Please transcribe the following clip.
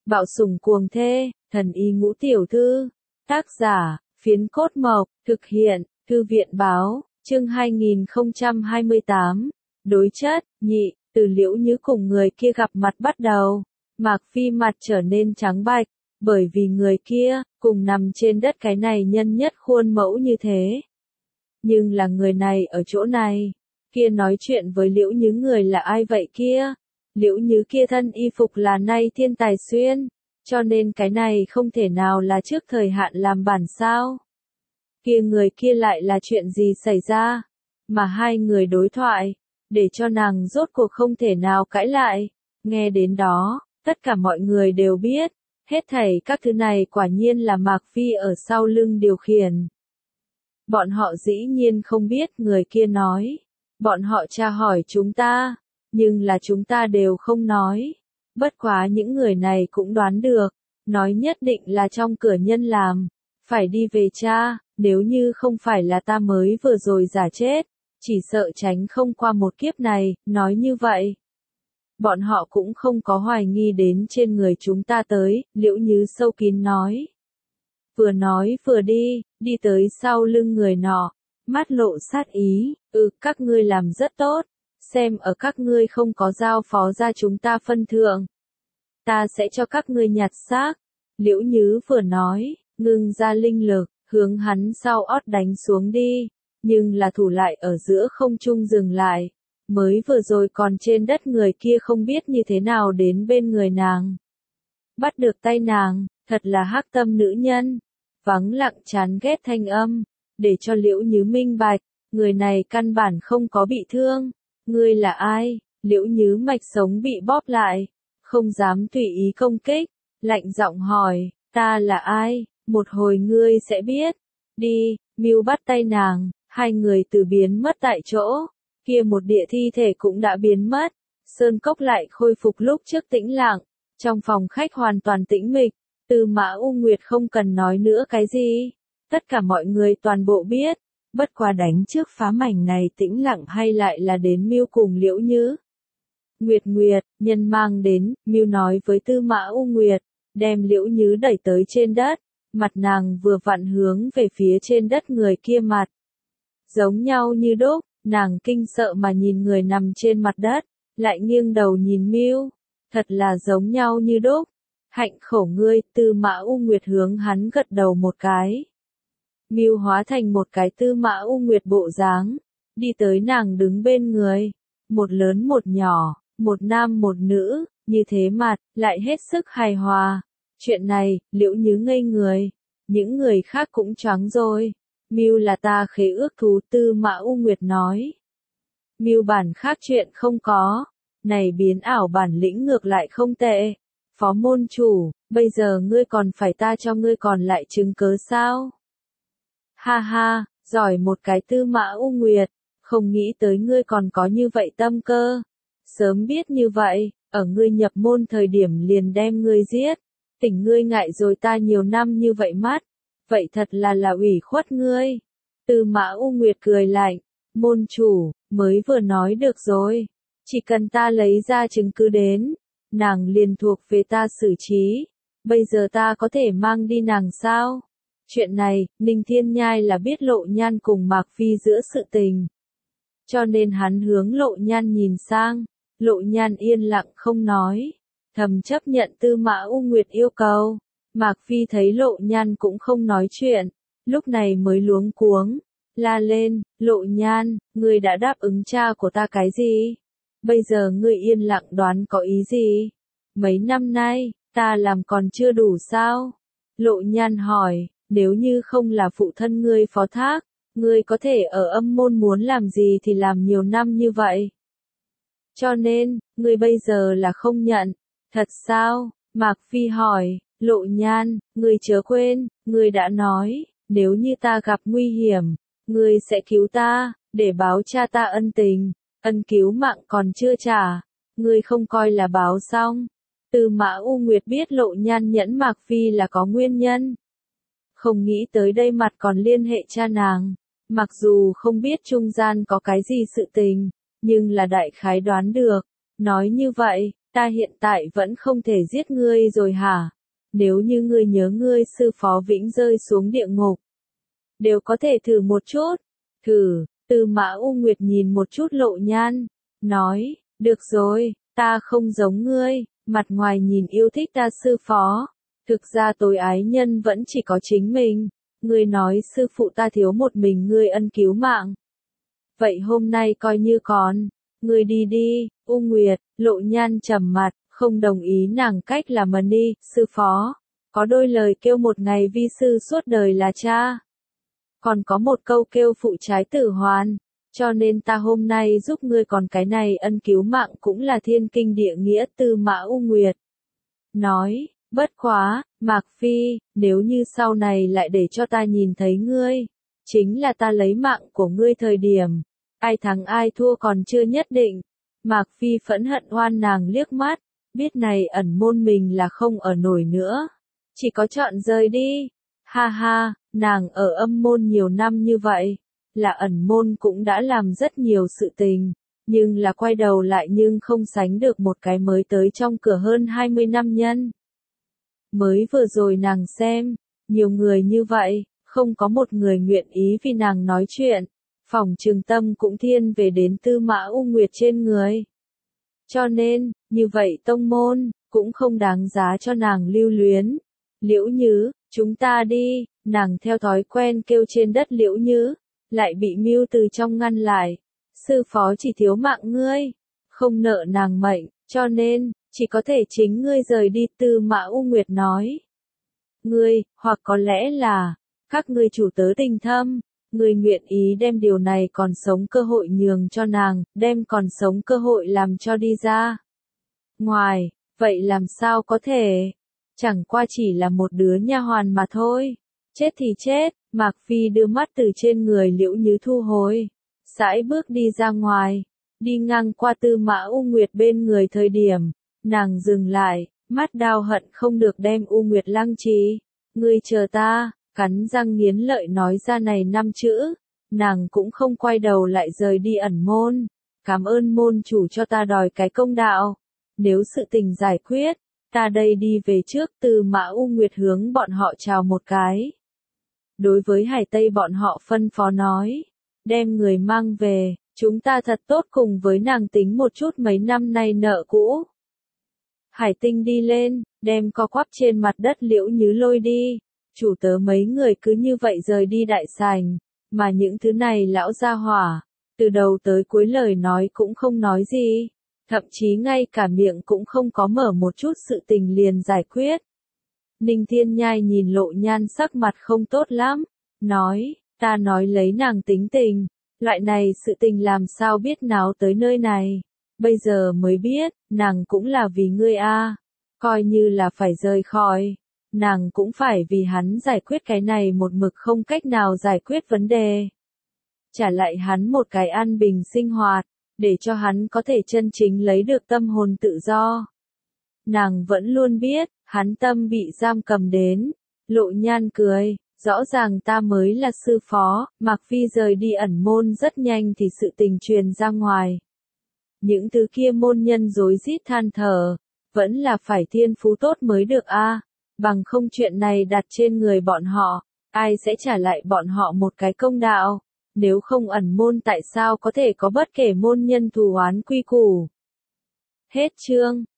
Bạo sủng cuồng thê, thần y ngũ tiểu thư. Tác giả, Phiến Cốt Mộc, thực hiện, Thư viện Báo, chương 2028. Đối chất, nhị, từ Liễu Như cùng người kia gặp mặt bắt đầu. Mạc Phi mặt trở nên trắng bạch, bởi vì người kia, cùng nằm trên đất cái này nhân nhất khuôn mẫu như thế. Nhưng là người này ở chỗ này, kia nói chuyện với Liễu Như người là ai vậy kia? Liễu Như kia thân y phục là nay thiên tài xuyên, cho nên cái này không thể nào là trước thời hạn làm bản sao. Kia người kia lại là chuyện gì xảy ra, mà hai người đối thoại, để cho nàng rốt cuộc không thể nào cãi lại. Nghe đến đó, tất cả mọi người đều biết, hết thảy các thứ này quả nhiên là Mạc Phi ở sau lưng điều khiển. Bọn họ dĩ nhiên không biết người kia nói, bọn họ tra hỏi chúng ta, nhưng là chúng ta đều không nói. Bất quá những người này cũng đoán được, nói nhất định là trong cửa nhân làm, phải đi về tra, nếu như không phải là ta mới vừa rồi giả chết, chỉ sợ tránh không qua một kiếp này, nói như vậy. Bọn họ cũng không có hoài nghi đến trên người chúng ta tới, Liễu Như sâu kín nói. Vừa nói vừa đi tới sau lưng người nọ, mắt lộ sát ý, các ngươi làm rất tốt, xem ở các ngươi không có giao phó ra chúng ta phân thượng. Ta sẽ cho các ngươi nhặt xác. Liễu Như vừa nói, ngưng ra linh lực, hướng hắn sau ót đánh xuống đi, nhưng là thủ lại ở giữa không trung dừng lại. Mới vừa rồi còn trên đất người kia không biết như thế nào đến bên người nàng. Bắt được tay nàng, thật là hắc tâm nữ nhân. Vắng lặng chán ghét thanh âm, để cho Liễu Như minh bạch, người này căn bản không có bị thương. Ngươi là ai? Liễu Như mạch sống bị bóp lại, không dám tùy ý công kích, lạnh giọng hỏi, ta là ai? Một hồi ngươi sẽ biết. Đi, Mưu bắt tay nàng, hai người từ biến mất tại chỗ, kia một địa thi thể cũng đã biến mất, sơn cốc lại khôi phục lúc trước tĩnh lặng, trong phòng khách hoàn toàn tĩnh mịch, Tư Mã U Nguyệt không cần nói nữa cái gì, tất cả mọi người toàn bộ biết, bất quá đánh trước phá mảnh này tĩnh lặng hay lại là đến Mưu cùng Liễu Như. Nguyệt, nhân mang đến, Mưu nói với Tư Mã U Nguyệt, đem Liễu Như đẩy tới trên đất, mặt nàng vừa vặn hướng về phía trên đất người kia mặt. Giống nhau như đúc, nàng kinh sợ mà nhìn người nằm trên mặt đất, lại nghiêng đầu nhìn Mưu, thật là giống nhau như đúc. Hạnh khổ ngươi, Tư Mã U Nguyệt hướng hắn gật đầu một cái. Mưu hóa thành một cái Tư Mã U Nguyệt bộ dáng, đi tới nàng đứng bên người, một lớn một nhỏ, một nam một nữ, như thế mặt, lại hết sức hài hòa. Chuyện này, Liễu Như ngây người, những người khác cũng choáng rồi. Mưu là ta khế ước thú, Tư Mã U Nguyệt nói. Mưu bản khác chuyện không có, này biến ảo bản lĩnh ngược lại không tệ. Phó môn chủ, bây giờ ngươi còn phải ta cho ngươi còn lại chứng cớ sao? Ha ha, giỏi một cái Tư Mã U Nguyệt, không nghĩ tới ngươi còn có như vậy tâm cơ. Sớm biết như vậy, ở ngươi nhập môn thời điểm liền đem ngươi giết, tỉnh ngươi ngại rồi ta nhiều năm như vậy mắt, vậy thật là ủy khuất ngươi. Tư Mã U Nguyệt cười lạnh, môn chủ, mới vừa nói được rồi, chỉ cần ta lấy ra chứng cứ đến, nàng liền thuộc về ta xử trí, bây giờ ta có thể mang đi nàng sao? Chuyện này, Ninh Thiên Nhai là biết Lộ Nhan cùng Mạc Phi giữa sự tình. Cho nên hắn hướng Lộ Nhan nhìn sang, Lộ Nhan yên lặng không nói, thầm chấp nhận Tư Mã U Nguyệt yêu cầu. Mạc Phi thấy Lộ Nhan cũng không nói chuyện, lúc này mới luống cuống, la lên, Lộ Nhan, ngươi đã đáp ứng cha của ta cái gì? Bây giờ ngươi yên lặng đoán có ý gì? Mấy năm nay, ta làm còn chưa đủ sao? Lộ Nhan hỏi, nếu như không là phụ thân ngươi phó thác, ngươi có thể ở âm môn muốn làm gì thì làm nhiều năm như vậy. Cho nên, ngươi bây giờ là không nhận, thật sao? Mạc Phi hỏi, Lộ Nhan, ngươi chớ quên, ngươi đã nói, nếu như ta gặp nguy hiểm, ngươi sẽ cứu ta, để báo cha ta ân tình, ân cứu mạng còn chưa trả, ngươi không coi là báo xong. Tư Mã U Nguyệt biết Lộ Nhan nhẫn Mạc Phi là có nguyên nhân. Không nghĩ tới đây mặt còn liên hệ cha nàng, mặc dù không biết trung gian có cái gì sự tình, nhưng là đại khái đoán được, nói như vậy, ta hiện tại vẫn không thể giết ngươi rồi hả? Nếu như ngươi nhớ ngươi sư phó vĩnh rơi xuống địa ngục, đều có thể thử một chút. Thử, Tư Mã U Nguyệt nhìn một chút Lộ Nhan, nói, được rồi, ta không giống ngươi, mặt ngoài nhìn yêu thích ta sư phó. Thực ra tối ái nhân vẫn chỉ có chính mình. Ngươi nói sư phụ ta thiếu một mình ngươi ân cứu mạng. Vậy hôm nay coi như còn. Ngươi đi đi, U Nguyệt. Lộ Nhan trầm mặt, không đồng ý nàng cách làm đi, sư phó. Có đôi lời kêu một ngày vi sư suốt đời là cha. Còn có một câu kêu phụ trái tử hoàn. Cho nên ta hôm nay giúp ngươi, còn cái này ân cứu mạng cũng là thiên kinh địa nghĩa. Tư Mã U Nguyệt nói, bất quá, Mạc Phi, nếu như sau này lại để cho ta nhìn thấy ngươi, chính là ta lấy mạng của ngươi thời điểm, ai thắng ai thua còn chưa nhất định. Mạc Phi phẫn hận oan nàng liếc mắt, biết này ẩn môn mình là không ở nổi nữa, chỉ có chọn rời đi. Ha ha, nàng ở âm môn nhiều năm như vậy, là ẩn môn cũng đã làm rất nhiều sự tình, nhưng là quay đầu lại nhưng không sánh được một cái mới tới trong cửa hơn 20 năm nhân. Mới vừa rồi nàng xem, nhiều người như vậy, không có một người nguyện ý vì nàng nói chuyện, phỏng trường tâm cũng thiên về đến Tư Mã U Nguyệt trên người. Cho nên, như vậy tông môn, cũng không đáng giá cho nàng lưu luyến. Liễu Nhứ, chúng ta đi, nàng theo thói quen kêu trên đất Liễu Nhứ, lại bị Mưu từ trong ngăn lại. Sư phó chỉ thiếu mạng ngươi, không nợ nàng mệnh, cho nên, chỉ có thể chính ngươi rời đi. Tư Mã U Nguyệt nói. Ngươi, hoặc có lẽ là, các ngươi chủ tớ tình thâm, ngươi nguyện ý đem điều này còn sống cơ hội nhường cho nàng, đem còn sống cơ hội làm cho đi ra ngoài, vậy làm sao có thể? Chẳng qua chỉ là một đứa nha hoàn mà thôi. Chết thì chết. Mạc Phi đưa mắt từ trên người Liễu Nhứ thu hồi, sải bước đi ra ngoài, đi ngang qua Tư Mã U Nguyệt bên người thời điểm, nàng dừng lại, mắt đau hận không được đem U Nguyệt lăng trì. Ngươi chờ ta, cắn răng nghiến lợi nói ra này 5 chữ, nàng cũng không quay đầu lại rời đi ẩn môn. Cảm ơn môn chủ cho ta đòi cái công đạo. Nếu sự tình giải quyết, ta đây đi về trước. Tư Mã U Nguyệt hướng bọn họ chào một cái. Đối với Hải Tây bọn họ phân phó nói, đem người mang về, chúng ta thật tốt cùng với nàng tính một chút mấy năm nay nợ cũ. Hải Tinh đi lên, đem co quắp trên mặt đất Liễu Nhứ lôi đi, chủ tớ mấy người cứ như vậy rời đi đại sảnh, mà những thứ này lão gia hỏa, từ đầu tới cuối lời nói cũng không nói gì, thậm chí ngay cả miệng cũng không có mở một chút, sự tình liền giải quyết. Ninh Thiên Nhai nhìn Lộ Nhan sắc mặt không tốt lắm, nói, ta nói lấy nàng tính tình, loại này sự tình làm sao biết náo tới nơi này, bây giờ mới biết, nàng cũng là vì ngươi a, coi như là phải rời khỏi, nàng cũng phải vì hắn giải quyết cái này một mực không cách nào giải quyết vấn đề. Trả lại hắn một cái an bình sinh hoạt, để cho hắn có thể chân chính lấy được tâm hồn tự do. Nàng vẫn luôn biết, hắn tâm bị giam cầm đến. Lộ Nhan cười, rõ ràng ta mới là sư phó. Mạc Phi rời đi ẩn môn rất nhanh thì sự tình truyền ra ngoài. Những thứ kia môn nhân rối rít than thở, vẫn là phải thiên phú tốt mới được a, bằng không chuyện này đặt trên người bọn họ, ai sẽ trả lại bọn họ một cái công đạo, nếu không ẩn môn tại sao có thể có bất kể môn nhân thù oán quy củ. Hết chương.